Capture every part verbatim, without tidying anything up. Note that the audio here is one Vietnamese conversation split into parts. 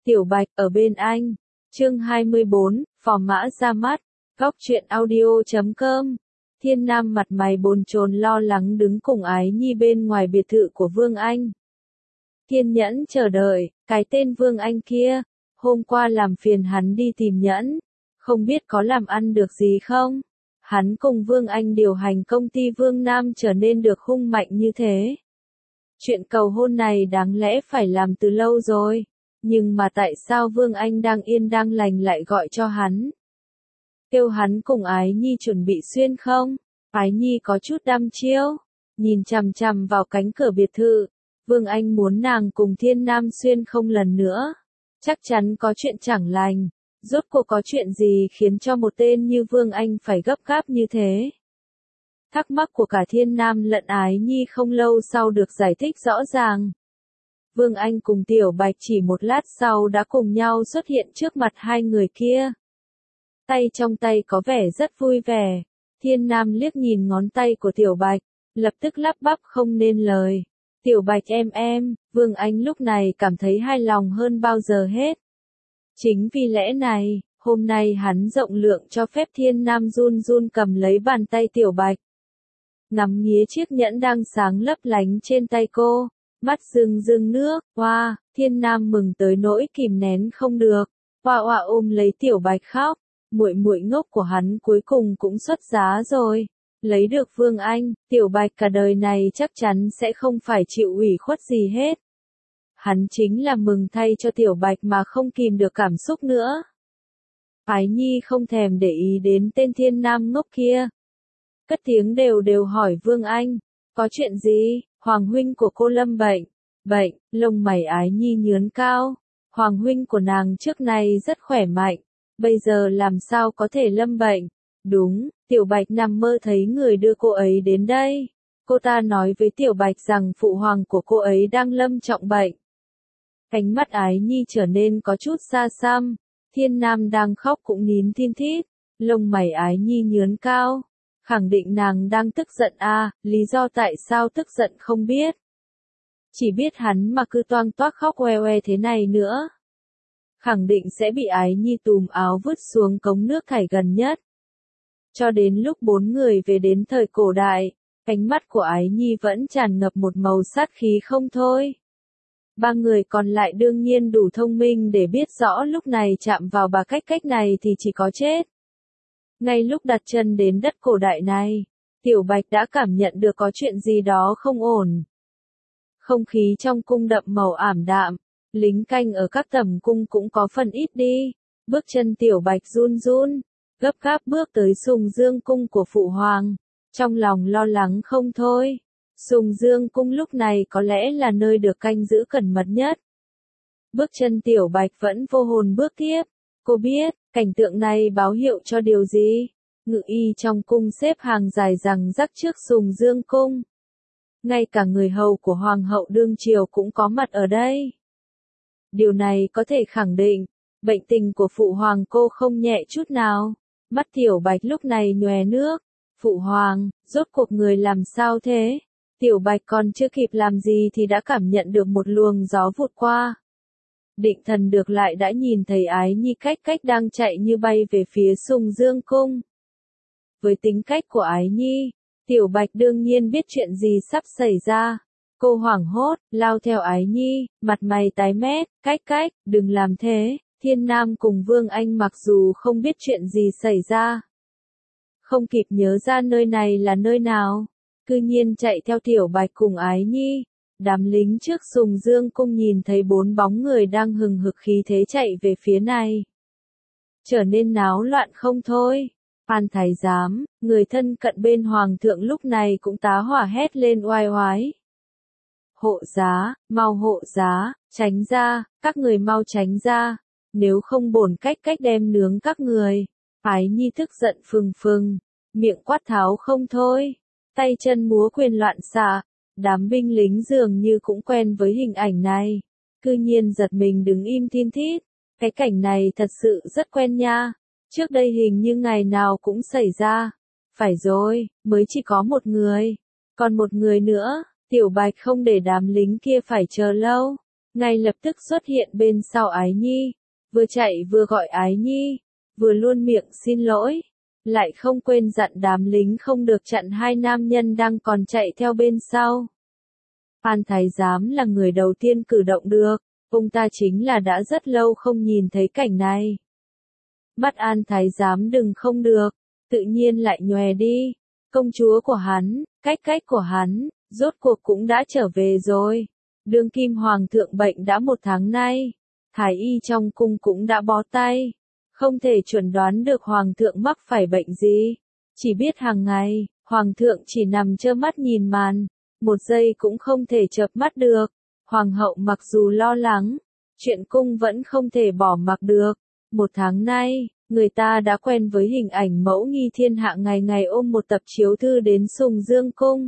Tiểu Bạch ở bên anh. Chương hai mươi bốn, phò mã ra mắt. Góc truyện audio chấm com. Thiên Nam mặt mày bồn chồn lo lắng đứng cùng Ái Nhi bên ngoài biệt thự của Vương Anh. Kiên nhẫn chờ đợi, cái tên Vương Anh kia, hôm qua làm phiền hắn đi tìm Nhẫn, không biết có làm ăn được gì không? Hắn cùng Vương Anh điều hành công ty Vương Nam trở nên được hung mạnh như thế. Chuyện cầu hôn này đáng lẽ phải làm từ lâu rồi, nhưng mà tại sao Vương Anh đang yên đang lành lại gọi cho hắn? Kêu hắn cùng Ái Nhi chuẩn bị xuyên không? Ái Nhi có chút đăm chiêu, nhìn chằm chằm vào cánh cửa biệt thự. Vương Anh muốn nàng cùng Thiên Nam xuyên không lần nữa. Chắc chắn có chuyện chẳng lành. Rốt cuộc có chuyện gì khiến cho một tên như Vương Anh phải gấp gáp như thế? Thắc mắc của cả Thiên Nam lẫn Ái Nhi không lâu sau được giải thích rõ ràng. Vương Anh cùng Tiểu Bạch chỉ một lát sau đã cùng nhau xuất hiện trước mặt hai người kia. Tay trong tay có vẻ rất vui vẻ. Thiên Nam liếc nhìn ngón tay của Tiểu Bạch, lập tức lắp bắp không nên lời. Tiểu Bạch em em, Vương Anh lúc này cảm thấy hài lòng hơn bao giờ hết. Chính vì lẽ này, hôm nay hắn rộng lượng cho phép Thiên Nam run run cầm lấy bàn tay Tiểu Bạch. Ngắm nghía chiếc nhẫn đang sáng lấp lánh trên tay cô, mắt rưng rưng nước, hoa, wow, Thiên Nam mừng tới nỗi kìm nén không được, hoa hoa ôm lấy Tiểu Bạch khóc, muội muội ngốc của hắn cuối cùng cũng xuất giá rồi. Lấy được Vương Anh, Tiểu Bạch cả đời này chắc chắn sẽ không phải chịu ủy khuất gì hết. Hắn chính là mừng thay cho Tiểu Bạch mà không kìm được cảm xúc nữa. Ái Nhi không thèm để ý đến tên Thiên Nam ngốc kia. Cất tiếng đều đều hỏi Vương Anh, có chuyện gì? Hoàng huynh của cô lâm bệnh. Bệnh, lông mày Ái Nhi nhướn cao. Hoàng huynh của nàng trước này rất khỏe mạnh, bây giờ làm sao có thể lâm bệnh? Đúng, Tiểu Bạch nằm mơ thấy người đưa cô ấy đến đây. Cô ta nói với Tiểu Bạch rằng phụ hoàng của cô ấy đang lâm trọng bệnh. Ánh mắt Ái Nhi trở nên có chút xa xăm. Thiên Nam đang khóc cũng nín thin thít. Lông mày Ái Nhi nhướn cao. Khẳng định nàng đang tức giận à, lý do tại sao tức giận không biết. Chỉ biết hắn mà cứ toang toác khóc oe oe thế này nữa. Khẳng định sẽ bị Ái Nhi tùm áo vứt xuống cống nước thải gần nhất. Cho đến lúc bốn người về đến thời cổ đại, ánh mắt của Ái Nhi vẫn tràn ngập một màu sát khí không thôi. Ba người còn lại đương nhiên đủ thông minh để biết rõ lúc này chạm vào bà cách cách này thì chỉ có chết. Ngay lúc đặt chân đến đất cổ đại này, Tiểu Bạch đã cảm nhận được có chuyện gì đó không ổn. Không khí trong cung đậm màu ảm đạm, lính canh ở các tầm cung cũng có phần ít đi. Bước chân Tiểu Bạch run run, gấp gáp bước tới Sùng Dương cung của phụ hoàng, trong lòng lo lắng không thôi. Sùng Dương cung lúc này có lẽ là nơi được canh giữ cẩn mật nhất. Bước chân Tiểu Bạch vẫn vô hồn bước tiếp. Cô biết, cảnh tượng này báo hiệu cho điều gì? Ngự y trong cung xếp hàng dài rằng rắc trước Sùng Dương cung. Ngay cả người hầu của hoàng hậu đương triều cũng có mặt ở đây. Điều này có thể khẳng định, bệnh tình của phụ hoàng cô không nhẹ chút nào. Mắt Tiểu Bạch lúc này nhòe nước. Phụ hoàng, rốt cuộc người làm sao thế? Tiểu Bạch còn chưa kịp làm gì thì đã cảm nhận được một luồng gió vụt qua. Định thần được lại đã nhìn thấy Ái Nhi cách cách đang chạy như bay về phía Sùng Dương cung. Với tính cách của Ái Nhi, Tiểu Bạch đương nhiên biết chuyện gì sắp xảy ra. Cô hoảng hốt, lao theo Ái Nhi, mặt mày tái mét, cách cách, đừng làm thế. Thiên Nam cùng Vương Anh mặc dù không biết chuyện gì xảy ra, không kịp nhớ ra nơi này là nơi nào, cư nhiên chạy theo Tiểu Bạch cùng Ái Nhi. Đám lính trước Sùng Dương cung nhìn thấy bốn bóng người đang hừng hực khí thế chạy về phía này, trở nên náo loạn không thôi. Phan Thái Giám, người thân cận bên hoàng thượng lúc này cũng tá hỏa hét lên oai oái. Hộ giá, mau hộ giá, tránh ra, các người mau tránh ra, nếu không bổn cách cách đem nướng các người. Ái Nhi tức giận phừng phừng, miệng quát tháo không thôi, tay chân múa quyền loạn xạ. Đám binh lính dường như cũng quen với hình ảnh này, cư nhiên giật mình đứng im thin thít. Cái cảnh này thật sự rất quen nha, trước đây hình như ngày nào cũng xảy ra. Phải rồi, mới chỉ có một người, còn một người nữa. Tiểu Bạch không để đám lính kia phải chờ lâu, ngay lập tức xuất hiện bên sau Ái Nhi, vừa chạy vừa gọi Ái Nhi, vừa luôn miệng xin lỗi, lại không quên dặn đám lính không được chặn hai nam nhân đang còn chạy theo bên sau. An Thái Giám là người đầu tiên cử động được, ông ta chính là đã rất lâu không nhìn thấy cảnh này. Mắt An Thái Giám đừng không được, tự nhiên lại nhòe đi, công chúa của hắn, cách cách của hắn, rốt cuộc cũng đã trở về rồi. Đương kim hoàng thượng bệnh đã một tháng nay, thái y trong cung cũng đã bó tay, không thể chuẩn đoán được hoàng thượng mắc phải bệnh gì, chỉ biết hàng ngày, hoàng thượng chỉ nằm trơ mắt nhìn màn, một giây cũng không thể chợp mắt được. Hoàng hậu mặc dù lo lắng, chuyện cung vẫn không thể bỏ mặc được. Một tháng nay, người ta đã quen với hình ảnh mẫu nghi thiên hạ ngày ngày ôm một tập chiếu thư đến Sùng Dương cung.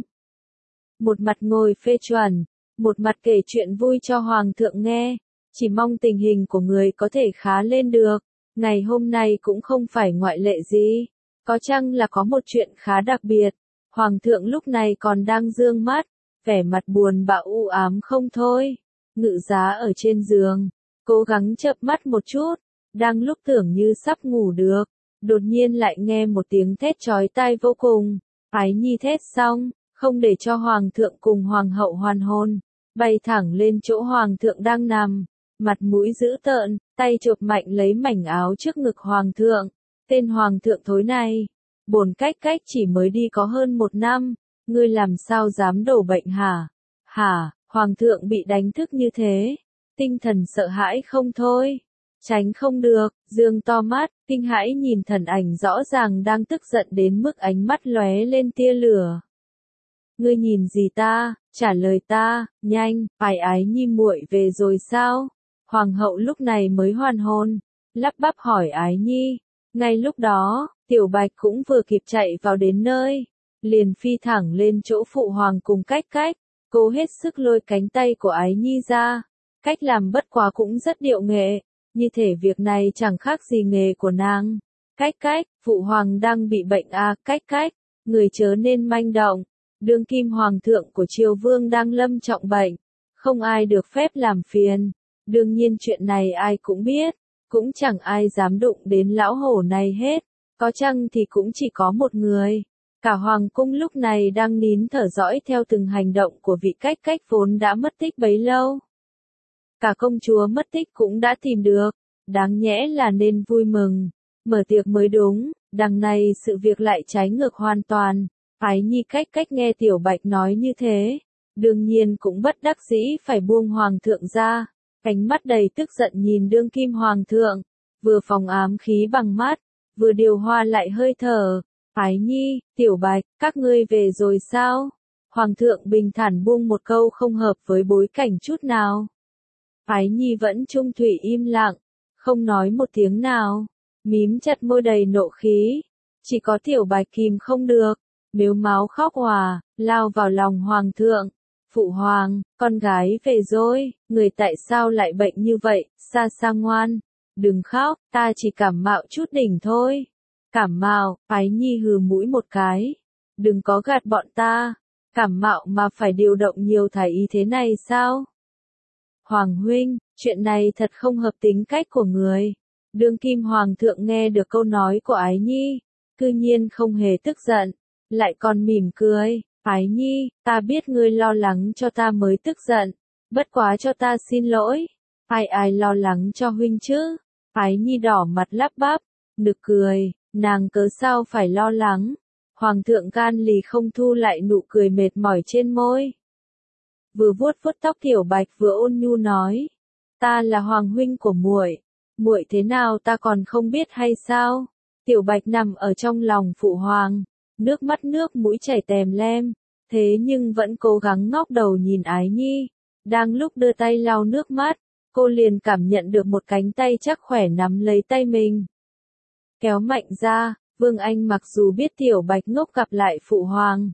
Một mặt ngồi phê chuẩn, một mặt kể chuyện vui cho hoàng thượng nghe, chỉ mong tình hình của người có thể khá lên được. Ngày hôm nay cũng không phải ngoại lệ gì, có chăng là có một chuyện khá đặc biệt. Hoàng thượng lúc này còn đang dương mắt, vẻ mặt buồn bã u ám không thôi. Ngự giá ở trên giường, cố gắng chợp mắt một chút, đang lúc tưởng như sắp ngủ được, đột nhiên lại nghe một tiếng thét chói tai vô cùng. Ái Nhi thét xong, không để cho hoàng thượng cùng hoàng hậu hoàn hồn, bay thẳng lên chỗ hoàng thượng đang nằm, mặt mũi dữ tợn, tay chộp mạnh lấy mảnh áo trước ngực hoàng thượng. Tên hoàng thượng thối này, bổn cách cách chỉ mới đi có hơn một năm, ngươi làm sao dám đổ bệnh hả? Hả? Hoàng thượng bị đánh thức như thế, tinh thần sợ hãi không thôi, tránh không được, dương to mắt, kinh hãi nhìn thần ảnh rõ ràng đang tức giận đến mức ánh mắt lóe lên tia lửa. Ngươi nhìn gì ta? Trả lời ta, nhanh, phải Ái Nhi muội về rồi sao? Hoàng hậu lúc này mới hoàn hồn, lắp bắp hỏi Ái Nhi. Ngay lúc đó, Tiểu Bạch cũng vừa kịp chạy vào đến nơi, liền phi thẳng lên chỗ phụ hoàng cùng cách cách, cố hết sức lôi cánh tay của Ái Nhi ra. Cách làm bất quá cũng rất điệu nghệ, như thể việc này chẳng khác gì nghề của nàng. Cách cách, phụ hoàng đang bị bệnh à, cách cách, người chớ nên manh động. Đương kim hoàng thượng của Triều Vương đang lâm trọng bệnh, không ai được phép làm phiền. Đương nhiên chuyện này ai cũng biết, cũng chẳng ai dám đụng đến lão hổ này hết, có chăng thì cũng chỉ có một người. Cả hoàng cung lúc này đang nín thở dõi theo từng hành động của vị cách cách vốn đã mất tích bấy lâu. Cả công chúa mất tích cũng đã tìm được, đáng nhẽ là nên vui mừng, mở tiệc mới đúng, đằng này sự việc lại trái ngược hoàn toàn. Ái Nhi cách cách nghe Tiểu Bạch nói như thế, đương nhiên cũng bất đắc dĩ phải buông hoàng thượng ra, ánh mắt đầy tức giận nhìn đương kim hoàng thượng, vừa phòng ám khí bằng mắt, vừa điều hòa lại hơi thở. Ái Nhi, Tiểu Bạch, các ngươi về rồi sao? Hoàng thượng bình thản buông một câu không hợp với bối cảnh chút nào. Ái Nhi vẫn trung thủy im lặng, không nói một tiếng nào, mím chặt môi đầy nộ khí, chỉ có Tiểu Bạch kìm không được, mếu máo khóc hòa, lao vào lòng hoàng thượng. Phụ hoàng, con gái về rồi, người tại sao lại bệnh như vậy? Sa Sa ngoan, đừng khóc, ta chỉ cảm mạo chút đỉnh thôi. Cảm mạo, Ái Nhi hừ mũi một cái, đừng có gạt bọn ta, cảm mạo mà phải điều động nhiều thái y thế này sao? Hoàng huynh, chuyện này thật không hợp tính cách của người. Đương kim hoàng thượng nghe được câu nói của Ái Nhi, cư nhiên không hề tức giận, lại còn mỉm cười. Ái Nhi, ta biết ngươi lo lắng cho ta mới tức giận, bất quá cho ta xin lỗi. Ai ai lo lắng cho huynh chứ? Ái Nhi đỏ mặt lắp bắp, nực cười, nàng cớ sao phải lo lắng. Hoàng thượng gan lì không thu lại nụ cười mệt mỏi trên môi. Vừa vuốt vuốt tóc Tiểu Bạch vừa ôn nhu nói, ta là hoàng huynh của muội, muội thế nào ta còn không biết hay sao? Tiểu Bạch nằm ở trong lòng phụ hoàng, nước mắt nước mũi chảy tèm lem, thế nhưng vẫn cố gắng ngóc đầu nhìn Ái Nhi. Đang lúc đưa tay lau nước mắt, cô liền cảm nhận được một cánh tay chắc khỏe nắm lấy tay mình. Kéo mạnh ra, Vương Anh mặc dù biết Tiểu Bạch ngốc gặp lại phụ hoàng,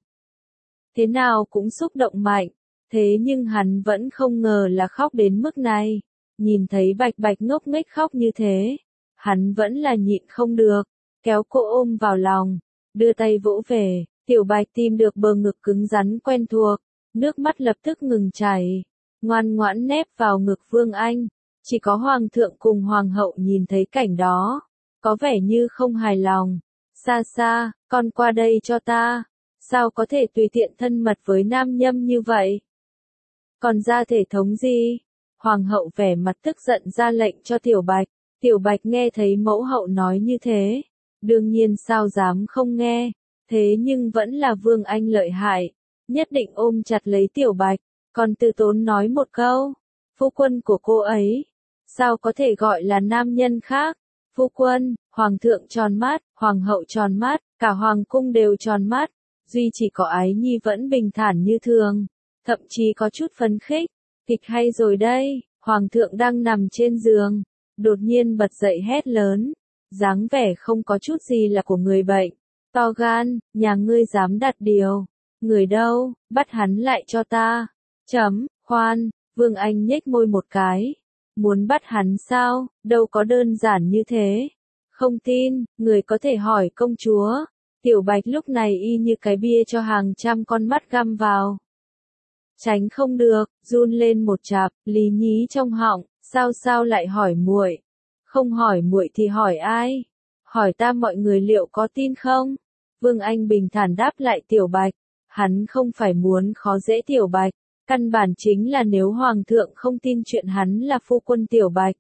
thế nào cũng xúc động mạnh, thế nhưng hắn vẫn không ngờ là khóc đến mức này. Nhìn thấy Bạch Bạch ngốc nghếch khóc như thế, hắn vẫn là nhịn không được, kéo cô ôm vào lòng, đưa tay vỗ về. Tiểu Bạch tìm được bờ ngực cứng rắn quen thuộc, nước mắt lập tức ngừng chảy. ngoan ngoãn nép vào ngực Vương Anh. Chỉ có Hoàng thượng cùng Hoàng hậu nhìn thấy cảnh đó, có vẻ như không hài lòng. Xa xa, con qua đây cho ta. Sao có thể tùy tiện thân mật với nam nhâm như vậy? Còn ra thể thống gì? Hoàng hậu vẻ mặt tức giận ra lệnh cho Tiểu Bạch. Tiểu Bạch nghe thấy mẫu hậu nói như thế. Đương nhiên sao dám không nghe. Thế nhưng vẫn là Vương Anh lợi hại. Nhất định ôm chặt lấy Tiểu Bạch. Còn từ tốn nói một câu. Phu quân của cô ấy. Sao có thể gọi là nam nhân khác? Phu quân, Hoàng thượng tròn mắt, Hoàng hậu tròn mắt, cả Hoàng cung đều tròn mắt. Duy chỉ có Ái Nhi vẫn bình thản như thường. Thậm chí có chút phấn khích. Kịch hay rồi đây, Hoàng thượng đang nằm trên giường. Đột nhiên bật dậy hét lớn. Dáng vẻ không có chút gì là của người bệnh. To gan, nhà ngươi dám đặt điều. Người đâu, bắt hắn lại cho ta. Chấm, khoan, Vương Anh nhếch môi một cái. Muốn bắt hắn sao, đâu có đơn giản như thế. Không tin, người có thể hỏi công chúa. Tiểu Bạch lúc này y như cái bia cho hàng trăm con mắt găm vào. Tránh không được, run lên một chạp, lý nhí trong họng, sao sao lại hỏi muội? Không hỏi muội thì hỏi ai? Hỏi ta mọi người liệu có tin không? Vương Anh bình thản đáp lại Tiểu Bạch. Hắn không phải muốn khó dễ Tiểu Bạch. Căn bản chính là nếu Hoàng thượng không tin chuyện hắn là phu quân Tiểu Bạch.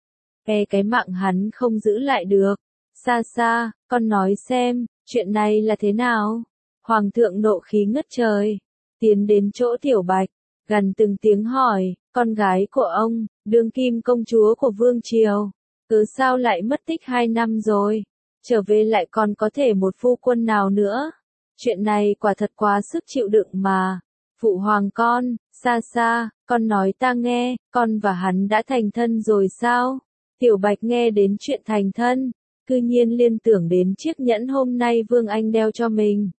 E cái mạng hắn không giữ lại được. Xa xa, con nói xem, chuyện này là thế nào? Hoàng thượng nộ khí ngất trời. Tiến đến chỗ Tiểu Bạch, gần từng tiếng hỏi, con gái của ông, đương kim công chúa của Vương Triều. Cứ sao lại mất tích hai năm rồi? Trở về lại còn có thể một phu quân nào nữa? Chuyện này quả thật quá sức chịu đựng mà. Phụ hoàng con, xa xa, con nói ta nghe, con và hắn đã thành thân rồi sao? Tiểu Bạch nghe đến chuyện thành thân, cư nhiên liên tưởng đến chiếc nhẫn hôm nay Vương Anh đeo cho mình.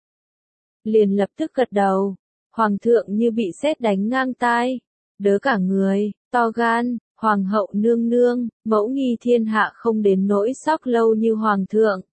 Liền lập tức gật đầu, Hoàng thượng như bị sét đánh ngang tai, đớ cả người, to gan, Hoàng hậu nương nương, mẫu nghi thiên hạ không đến nỗi sóc lâu như Hoàng thượng.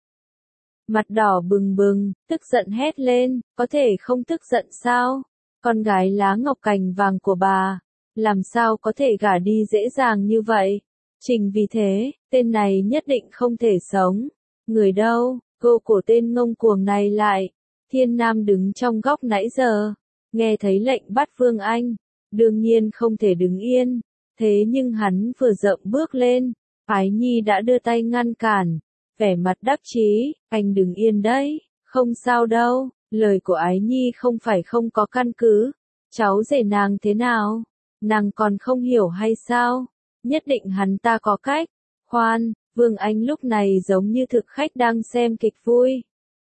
Mặt đỏ bừng bừng, tức giận hét lên, có thể không tức giận sao? Con gái lá ngọc cành vàng của bà, làm sao có thể gả đi dễ dàng như vậy? Trình vì thế, tên này nhất định không thể sống. Người đâu, cô của tên ngông cuồng này lại. Thiên Nam đứng trong góc nãy giờ, nghe thấy lệnh bắt Vương Anh, đương nhiên không thể đứng yên. Thế nhưng hắn vừa dậm bước lên, Ái Nhi đã đưa tay ngăn cản, vẻ mặt đắc chí, anh đừng yên đấy, không sao đâu. Lời của Ái Nhi không phải không có căn cứ. Cháu rể nàng thế nào? Nàng còn không hiểu hay sao? Nhất định hắn ta có cách. Khoan, Vương Anh lúc này giống như thực khách đang xem kịch vui.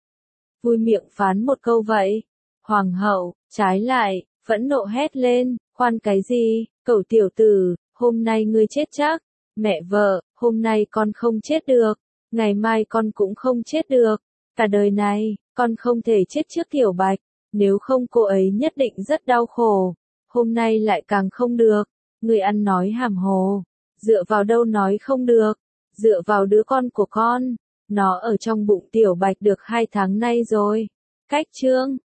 Vui miệng phán một câu vậy. Hoàng hậu, trái lại, phẫn nộ hét lên. Khoan cái gì? Cẩu tiểu tử, hôm nay ngươi chết chắc. Mẹ vợ, hôm nay con không chết được. Ngày mai con cũng không chết được. Cả đời này, con không thể chết trước Tiểu Bạch, nếu không cô ấy nhất định rất đau khổ. Hôm nay lại càng không được. Người ăn nói hàm hồ. Dựa vào đâu nói không được? Dựa vào đứa con của con. Nó ở trong bụng Tiểu Bạch được hai tháng nay rồi. Cách chương